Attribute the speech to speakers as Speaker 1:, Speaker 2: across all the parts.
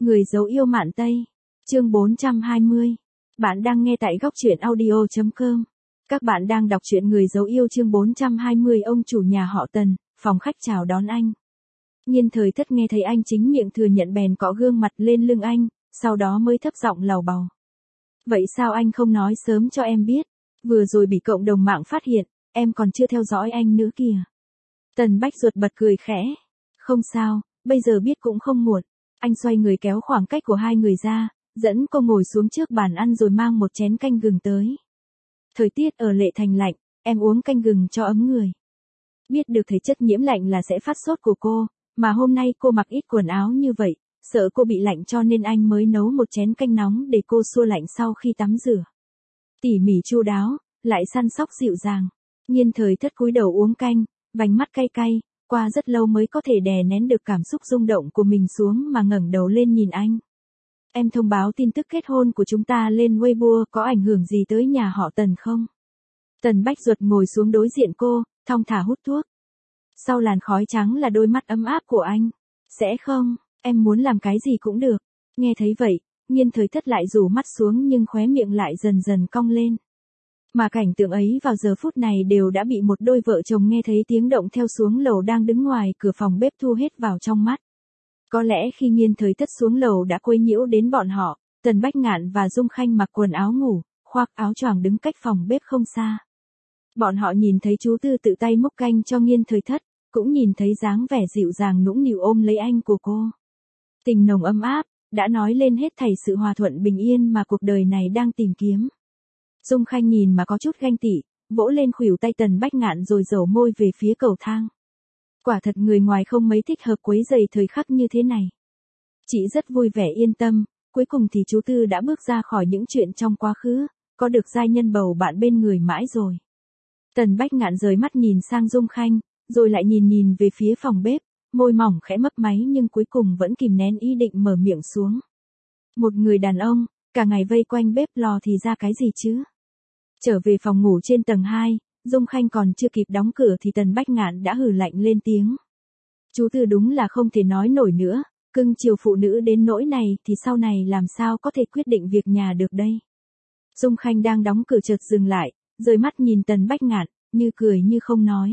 Speaker 1: Người dấu yêu Mạn Tây. Chương 420. Bạn đang nghe tại góc truyện audio.com. Các bạn đang đọc truyện Người dấu yêu chương 420. Ông chủ nhà họ Tần, phòng khách chào đón anh. Nhiên Thời Thất nghe thấy anh chính miệng thừa nhận bèn cọ gương mặt lên lưng anh, sau đó mới thấp giọng lầu bầu. Vậy sao anh không nói sớm cho em biết? Vừa rồi bị cộng đồng mạng phát hiện, em còn chưa theo dõi anh nữa kìa. Tần Bách Duật bật cười khẽ. Không sao, bây giờ biết cũng không muộn. Anh xoay người kéo khoảng cách của hai người ra, dẫn cô ngồi xuống trước bàn ăn rồi mang một chén canh gừng tới. Thời tiết ở Lệ Thành lạnh, em uống canh gừng cho ấm người. Biết được thể chất nhiễm lạnh là sẽ phát sốt của cô, mà hôm nay cô mặc ít quần áo như vậy, sợ cô bị lạnh cho nên anh mới nấu một chén canh nóng để cô xua lạnh sau khi tắm rửa. Tỉ mỉ chu đáo, lại săn sóc dịu dàng. Nhiên Thời Thất cúi đầu uống canh, vành mắt cay cay, qua rất lâu mới có thể đè nén được cảm xúc rung động của mình xuống mà ngẩng đầu lên nhìn anh. Em thông báo tin tức kết hôn của chúng ta lên Weibo có ảnh hưởng gì tới nhà họ Tần không? Tần Bách Duật ngồi xuống đối diện cô, thong thả hút thuốc. Sau làn khói trắng là đôi mắt ấm áp của anh. Sẽ không, em muốn làm cái gì cũng được. Nghe thấy vậy, Nhiên Thời Thất lại rủ mắt xuống nhưng khóe miệng lại dần dần cong lên. Mà cảnh tượng ấy vào giờ phút này đều đã bị một đôi vợ chồng nghe thấy tiếng động theo xuống lầu đang đứng ngoài cửa phòng bếp thu hết vào trong mắt. Có lẽ khi Nhiên Thời Thất xuống lầu đã quấy nhiễu đến bọn họ, Tần Bách Ngạn và Dung Khanh mặc quần áo ngủ, khoác áo choàng đứng cách phòng bếp không xa. Bọn họ nhìn thấy chú Tư tự tay múc canh cho Nhiên Thời Thất, cũng nhìn thấy dáng vẻ dịu dàng nũng nịu ôm lấy anh của cô. Tình nồng ấm áp, đã nói lên hết thảy sự hòa thuận bình yên mà cuộc đời này đang tìm kiếm. Dung Khanh nhìn mà có chút ganh tị, vỗ lên khuỷu tay Tần Bách Ngạn rồi dầu môi về phía cầu thang. Quả thật người ngoài không mấy thích hợp quấy rầy thời khắc như thế này. Chị rất vui vẻ yên tâm, cuối cùng thì chú Tư đã bước ra khỏi những chuyện trong quá khứ, có được giai nhân bầu bạn bên người mãi rồi. Tần Bách Ngạn rời mắt nhìn sang Dung Khanh, rồi lại nhìn về phía phòng bếp, môi mỏng khẽ mấp máy nhưng cuối cùng vẫn kìm nén ý định mở miệng xuống. Một người đàn ông, cả ngày vây quanh bếp lò thì ra cái gì chứ? Trở về phòng ngủ trên tầng 2, Dung Khanh còn chưa kịp đóng cửa thì Tần Bách Ngạn đã hừ lạnh lên tiếng. Chú Tư đúng là không thể nói nổi nữa, cưng chiều phụ nữ đến nỗi này thì sau này làm sao có thể quyết định việc nhà được đây. Dung Khanh đang đóng cửa chợt dừng lại, rời mắt nhìn Tần Bách Ngạn, như cười như không nói.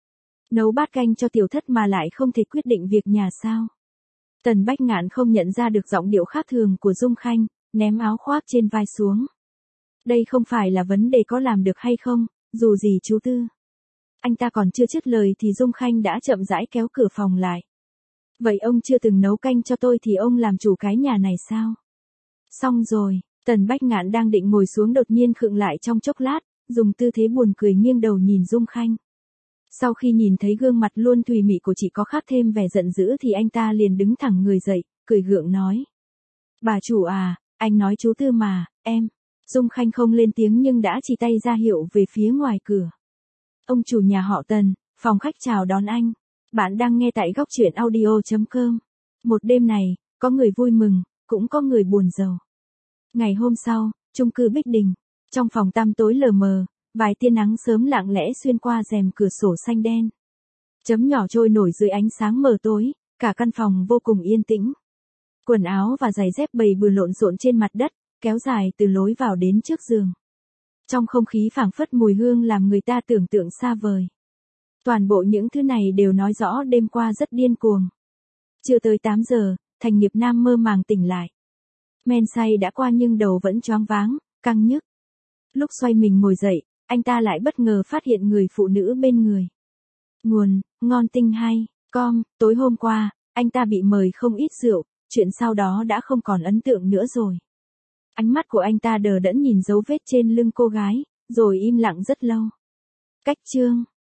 Speaker 1: Nấu bát canh cho Tiểu Thất mà lại không thể quyết định việc nhà sao? Tần Bách Ngạn không nhận ra được giọng điệu khác thường của Dung Khanh, ném áo khoác trên vai xuống. Đây không phải là vấn đề có làm được hay không, dù gì chú Tư. Anh ta còn chưa dứt lời thì Dung Khanh đã chậm rãi kéo cửa phòng lại. Vậy ông chưa từng nấu canh cho tôi thì ông làm chủ cái nhà này sao? Xong rồi, Tần Bách Ngạn đang định ngồi xuống đột nhiên khựng lại trong chốc lát, dùng tư thế buồn cười nghiêng đầu nhìn Dung Khanh. Sau khi nhìn thấy gương mặt luôn thùy mị của chị có khác thêm vẻ giận dữ thì anh ta liền đứng thẳng người dậy, cười gượng nói. Bà chủ à, anh nói chú Tư mà, em. Dung Khanh không lên tiếng nhưng đã chỉ tay ra hiệu về phía ngoài cửa. Ông chủ nhà họ Tần, phòng khách chào đón anh. Bạn đang nghe tại góc truyện audio.com. Một đêm này, có người vui mừng, cũng có người buồn rầu. Ngày hôm sau, chung cư Bích Đình, trong phòng tăm tối lờ mờ, vài tia nắng sớm lặng lẽ xuyên qua rèm cửa sổ xanh đen. Chấm nhỏ trôi nổi dưới ánh sáng mờ tối, cả căn phòng vô cùng yên tĩnh. Quần áo và giày dép bày bừa lộn xộn trên mặt đất, kéo dài từ lối vào đến trước giường. Trong không khí phảng phất mùi hương làm người ta tưởng tượng xa vời. Toàn bộ những thứ này đều nói rõ đêm qua rất điên cuồng. Chưa tới 8 giờ, Thành Nghiệp Nam mơ màng tỉnh lại. Men say đã qua nhưng đầu vẫn choáng váng, căng nhức. Lúc xoay mình ngồi dậy, anh ta lại bất ngờ phát hiện người phụ nữ bên người. Nguồn, ngon tinh hay, tối hôm qua, anh ta bị mời không ít rượu, chuyện sau đó đã không còn ấn tượng nữa rồi. Ánh mắt của anh ta đờ đẫn nhìn dấu vết trên lưng cô gái, rồi im lặng rất lâu. Cách chương